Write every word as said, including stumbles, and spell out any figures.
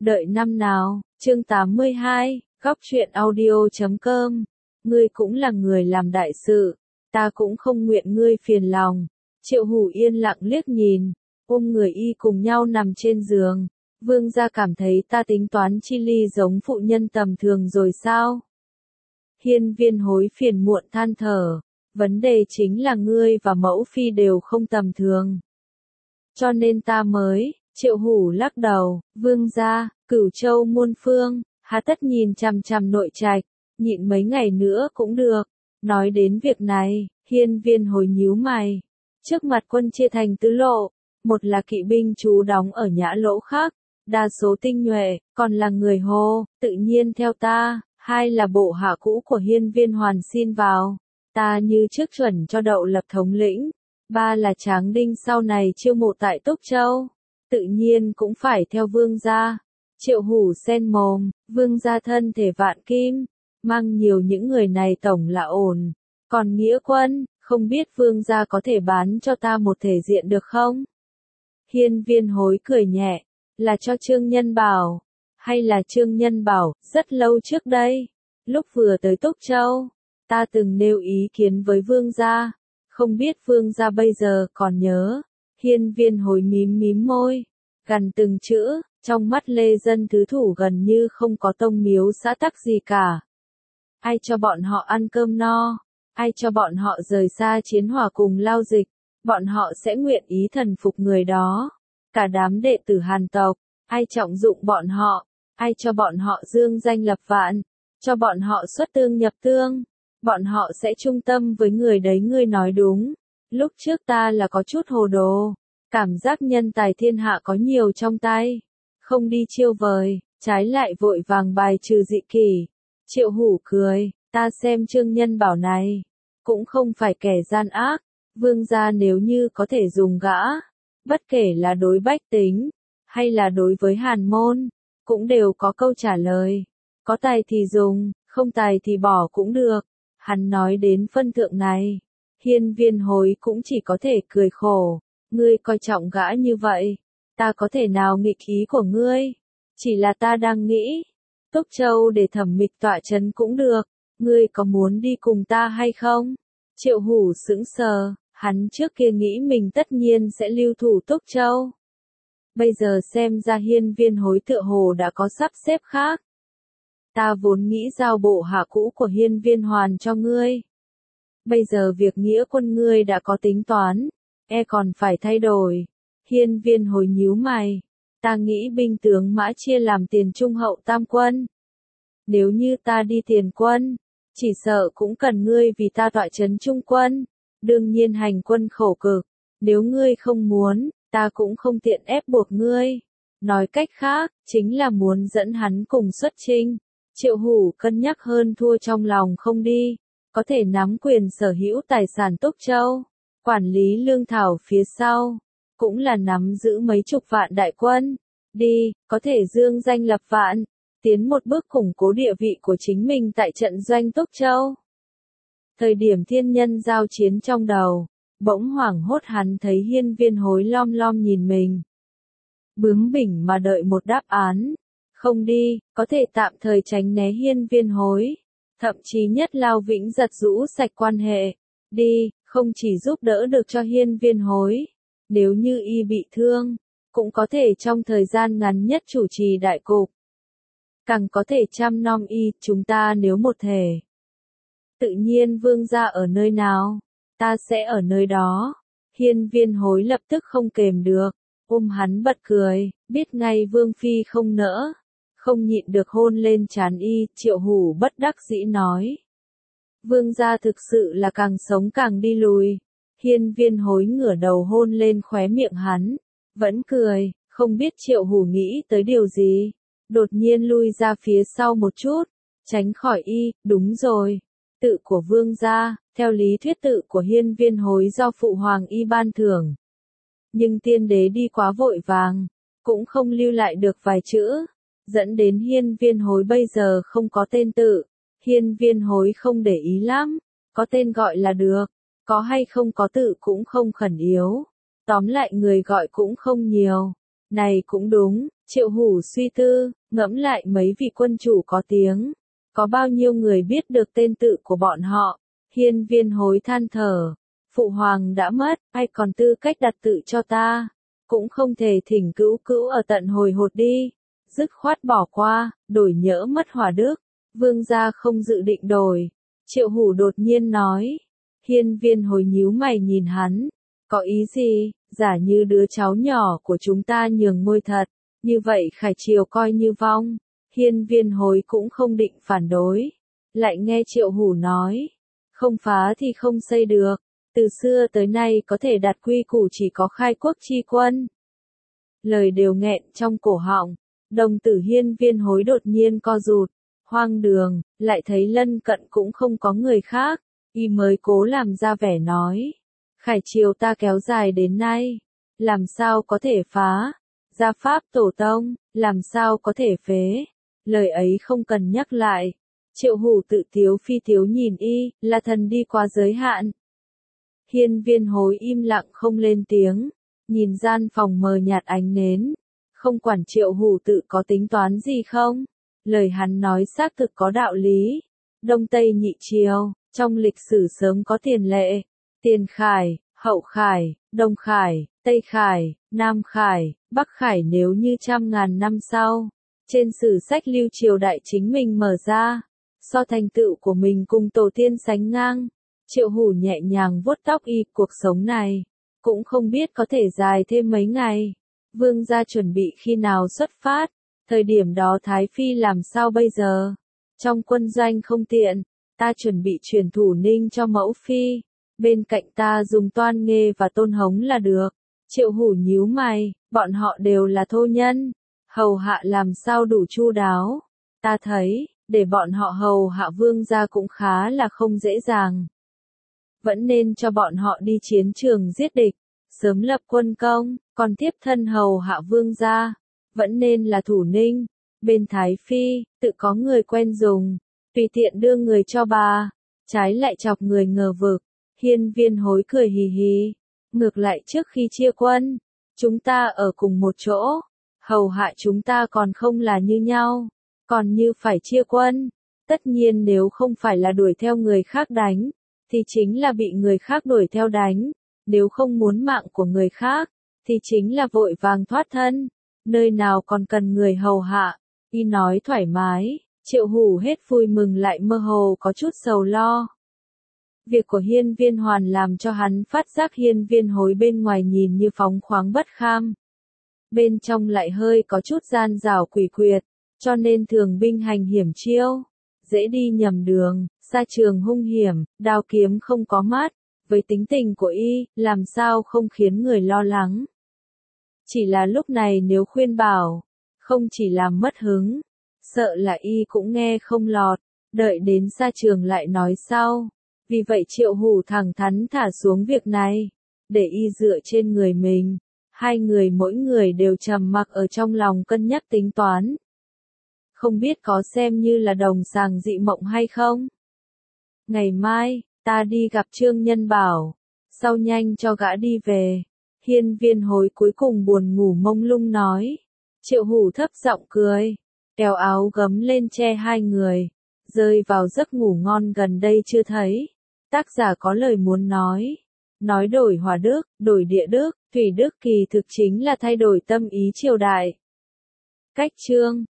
Đợi năm nào, chương tám mươi hai, góc truyện audio chấm com. Ngươi cũng là người làm đại sự, ta cũng không nguyện ngươi phiền lòng. Triệu Hủ yên lặng liếc nhìn, ôm người y cùng nhau nằm trên giường. Vương gia cảm thấy ta tính toán chi ly giống phụ nhân tầm thường rồi sao? Hiên Viên Hối phiền muộn than thở, vấn đề chính là ngươi và mẫu phi đều không tầm thường. Cho nên ta mới, Triệu Hủ lắc đầu, vương gia, Cửu Châu muôn phương, hà tất nhìn chằm chằm nội trạch, nhịn mấy ngày nữa cũng được. Nói đến việc này, Hiên Viên Hối nhíu mày. Trước mặt quân chia thành tứ lộ, một là kỵ binh trú đóng ở Nhã Lỗ khác, đa số tinh nhuệ, còn là người Hồ, tự nhiên theo ta. Hai là bộ hạ cũ của Hiên Viên Hoàn xin vào, ta như trước chuẩn cho Đậu Lập thống lĩnh. Ba là Tráng Đinh sau này chiêu mộ tại Túc Châu, tự nhiên cũng phải theo vương gia. Triệu Hủ sen mồm, vương gia thân thể vạn kim, mang nhiều những người này tổng là ổn. Còn nghĩa quân, không biết vương gia có thể bán cho ta một thể diện được không? Hiên Viên Hối cười nhẹ, là cho Trương Nhân Bảo, hay là Trương Nhân Bảo, rất lâu trước đây, lúc vừa tới Túc Châu, ta từng nêu ý kiến với vương gia, không biết vương gia bây giờ còn nhớ. Hiên Viên Hối mím mím môi, gần từng chữ, trong mắt Lê Dân thứ thủ gần như không có tông miếu xã tắc gì cả. Ai cho bọn họ ăn cơm no, ai cho bọn họ rời xa chiến hỏa cùng lao dịch, bọn họ sẽ nguyện ý thần phục người đó. Cả đám đệ tử Hàn tộc, ai trọng dụng bọn họ, ai cho bọn họ dương danh lập vạn, cho bọn họ xuất tương nhập tương, bọn họ sẽ trung tâm với người đấy. Ngươi nói đúng, lúc trước ta là có chút hồ đồ, cảm giác nhân tài thiên hạ có nhiều trong tay, không đi chiêu vời, trái lại vội vàng bài trừ dị kỷ. Triệu Hủ cười, ta xem Trương Nhân Bảo này, cũng không phải kẻ gian ác, vương gia nếu như có thể dùng gã, bất kể là đối bách tính, hay là đối với Hàn môn, cũng đều có câu trả lời. Có tài thì dùng, không tài thì bỏ cũng được. Hắn nói đến phân thượng này, Hiên Viên Hối cũng chỉ có thể cười khổ. Ngươi coi trọng gã như vậy, ta có thể nào nghịch ý của ngươi? Chỉ là ta đang nghĩ, Túc Châu để Thẩm Mịch tọa chấn cũng được, ngươi có muốn đi cùng ta hay không? Triệu Hủ sững sờ, hắn trước kia nghĩ mình tất nhiên sẽ lưu thủ Túc Châu. Bây giờ xem ra Hiên Viên Hối tựa hồ đã có sắp xếp khác. Ta vốn nghĩ giao bộ hạ cũ của Hiên Viên Hoàn cho ngươi. Bây giờ việc nghĩa quân ngươi đã có tính toán, e còn phải thay đổi. Hiên Viên Hối nhíu mày, ta nghĩ binh tướng mã chia làm tiền trung hậu tam quân. Nếu như ta đi tiền quân, chỉ sợ cũng cần ngươi vì ta tọa chấn trung quân, đương nhiên hành quân khổ cực, nếu ngươi không muốn, ta cũng không tiện ép buộc ngươi. Nói cách khác, chính là muốn dẫn hắn cùng xuất chinh. Triệu Hủ cân nhắc hơn thua trong lòng không đi, có thể nắm quyền sở hữu tài sản Túc Châu, quản lý lương thảo phía sau, cũng là nắm giữ mấy chục vạn đại quân. Đi, có thể dương danh lập vạn, tiến một bước củng cố địa vị của chính mình tại trận doanh Túc Châu. Thời điểm thiên nhân giao chiến trong đầu, bỗng hoảng hốt hắn thấy Hiên Viên Hối lom lom nhìn mình. Bướng bỉnh mà đợi một đáp án. Không đi, có thể tạm thời tránh né Hiên Viên Hối, thậm chí nhất lao vĩnh giật rũ sạch quan hệ. Đi, không chỉ giúp đỡ được cho Hiên Viên Hối, nếu như y bị thương, cũng có thể trong thời gian ngắn nhất chủ trì đại cục. Càng có thể chăm nom y, chúng ta nếu một thể. Tự nhiên vương gia ở nơi nào, ta sẽ ở nơi đó. Hiên Viên Hối lập tức không kềm được, ôm hắn bật cười, biết ngay vương phi không nỡ, không nhịn được hôn lên trán y. Triệu Hủ bất đắc dĩ nói, vương gia thực sự là càng sống càng đi lùi. Hiên Viên Hối ngửa đầu hôn lên khóe miệng hắn, vẫn cười, không biết Triệu Hủ nghĩ tới điều gì, đột nhiên lui ra phía sau một chút, tránh khỏi y. Đúng rồi, tự của vương gia, theo lý thuyết tự của Hiên Viên Hối do phụ hoàng y ban thưởng. Nhưng tiên đế đi quá vội vàng, cũng không lưu lại được vài chữ, dẫn đến Hiên Viên Hối bây giờ không có tên tự. Hiên Viên Hối không để ý lắm, có tên gọi là được, có hay không có tự cũng không khẩn yếu. Tóm lại người gọi cũng không nhiều, Này cũng đúng, Triệu Hủ suy tư, ngẫm lại mấy vị quân chủ có tiếng. Có bao nhiêu người biết được tên tự của bọn họ? Hiên Viên Hối than thở. Phụ hoàng đã mất, ai còn tư cách đặt tự cho ta? Cũng không thể thỉnh cữu cữu ở tận hồi hột đi. Dứt khoát bỏ qua, đổi nhỡ mất hỏa đức. Vương gia không dự định đổi. Triệu Hủ đột nhiên nói. Hiên Viên Hối nhíu mày nhìn hắn. Có ý gì? Giả như đứa cháu nhỏ của chúng ta nhường ngôi thật. Như vậy Khải Triều coi như vong. Hiên Viên Hối cũng không định phản đối. Lại nghe Triệu Hủ nói. Không phá thì không xây được. Từ xưa tới nay có thể đặt quy củ chỉ có khai quốc chi quân. Lời đều nghẹn trong cổ họng. Đồng tử Hiên Viên Hối đột nhiên co rụt. Hoang đường, lại thấy lân cận cũng không có người khác. Y mới cố làm ra vẻ nói. Khải Triều ta kéo dài đến nay. Làm sao có thể phá? Gia pháp tổ tông, làm sao có thể phế? Lời ấy không cần nhắc lại. Triệu Hủ tự tiếu phi tiếu nhìn y, là thần đi qua giới hạn. Hiên Viên Hối im lặng không lên tiếng, nhìn gian phòng mờ nhạt ánh nến. Không quản Triệu Hủ tự có tính toán gì không? Lời hắn nói xác thực có đạo lý. Đông Tây nhị triều, trong lịch sử sớm có tiền lệ. Tiền Khải, Hậu Khải, Đông Khải, Tây Khải, Nam Khải, Bắc Khải nếu như trăm ngàn năm sau. Trên sử sách lưu triều đại chính mình mở ra. So thành tựu của mình cùng tổ tiên sánh ngang. Triệu Hủ nhẹ nhàng vuốt tóc y, cuộc sống này. Cũng không biết có thể dài thêm mấy ngày. Vương gia chuẩn bị khi nào xuất phát. Thời điểm đó Thái Phi làm sao bây giờ? Trong quân doanh không tiện. Ta chuẩn bị truyền thủ ninh cho mẫu phi. Bên cạnh ta dùng Toan Nghê và Tôn Hống là được. Triệu Hủ nhíu mày, bọn họ đều là thô nhân. Hầu hạ làm sao đủ chu đáo. Ta thấy, để bọn họ hầu hạ vương gia cũng khá là không dễ dàng. Vẫn nên cho bọn họ đi chiến trường giết địch, sớm lập quân công, còn tiếp thân hầu hạ vương gia. Vẫn nên là thủ ninh. Bên Thái Phi, tự có người quen dùng, tùy tiện đưa người cho bà. Trái lại chọc người ngờ vực. Hiên Viên Hối cười hì hì. Ngược lại trước khi chia quân, chúng ta ở cùng một chỗ. Hầu hạ chúng ta còn không là như nhau. Còn như phải chia quân. Tất nhiên nếu không phải là đuổi theo người khác đánh, thì chính là bị người khác đuổi theo đánh. Nếu không muốn mạng của người khác, thì chính là vội vàng thoát thân. Nơi nào còn cần người hầu hạ. Y nói thoải mái. Triệu Hủ hết vui mừng lại mơ hồ có chút sầu lo. Việc của Hiên Viên Hoàn làm cho hắn phát giác Hiên Viên Hối bên ngoài nhìn như phóng khoáng bất kham. Bên trong lại hơi có chút gian rảo quỷ quyệt, cho nên thường binh hành hiểm chiêu. Dễ đi nhầm đường, xa trường hung hiểm, đao kiếm không có mát. Với tính tình của y, làm sao không khiến người lo lắng. Chỉ là lúc này nếu khuyên bảo, không chỉ làm mất hứng, sợ là y cũng nghe không lọt, đợi đến xa trường lại nói sau. Vì vậy Triệu Hủ thẳng thắn thả xuống việc này, để y dựa trên người mình. Hai người mỗi người đều trầm mặc ở trong lòng cân nhắc tính toán. Không biết có xem như là đồng sàng dị mộng hay không? Ngày mai, ta đi gặp Trương Nhân Bảo, sau nhanh cho gã đi về. Hiên Viên Hối cuối cùng buồn ngủ mông lung nói. Triệu Hủ thấp giọng cười, kéo áo gấm lên che hai người, rơi vào giấc ngủ ngon gần đây chưa thấy. Tác giả có lời muốn nói. Nói đổi hỏa đức, đổi địa đức, thủy đức kỳ thực chính là thay đổi tâm ý triều đại. Cách chương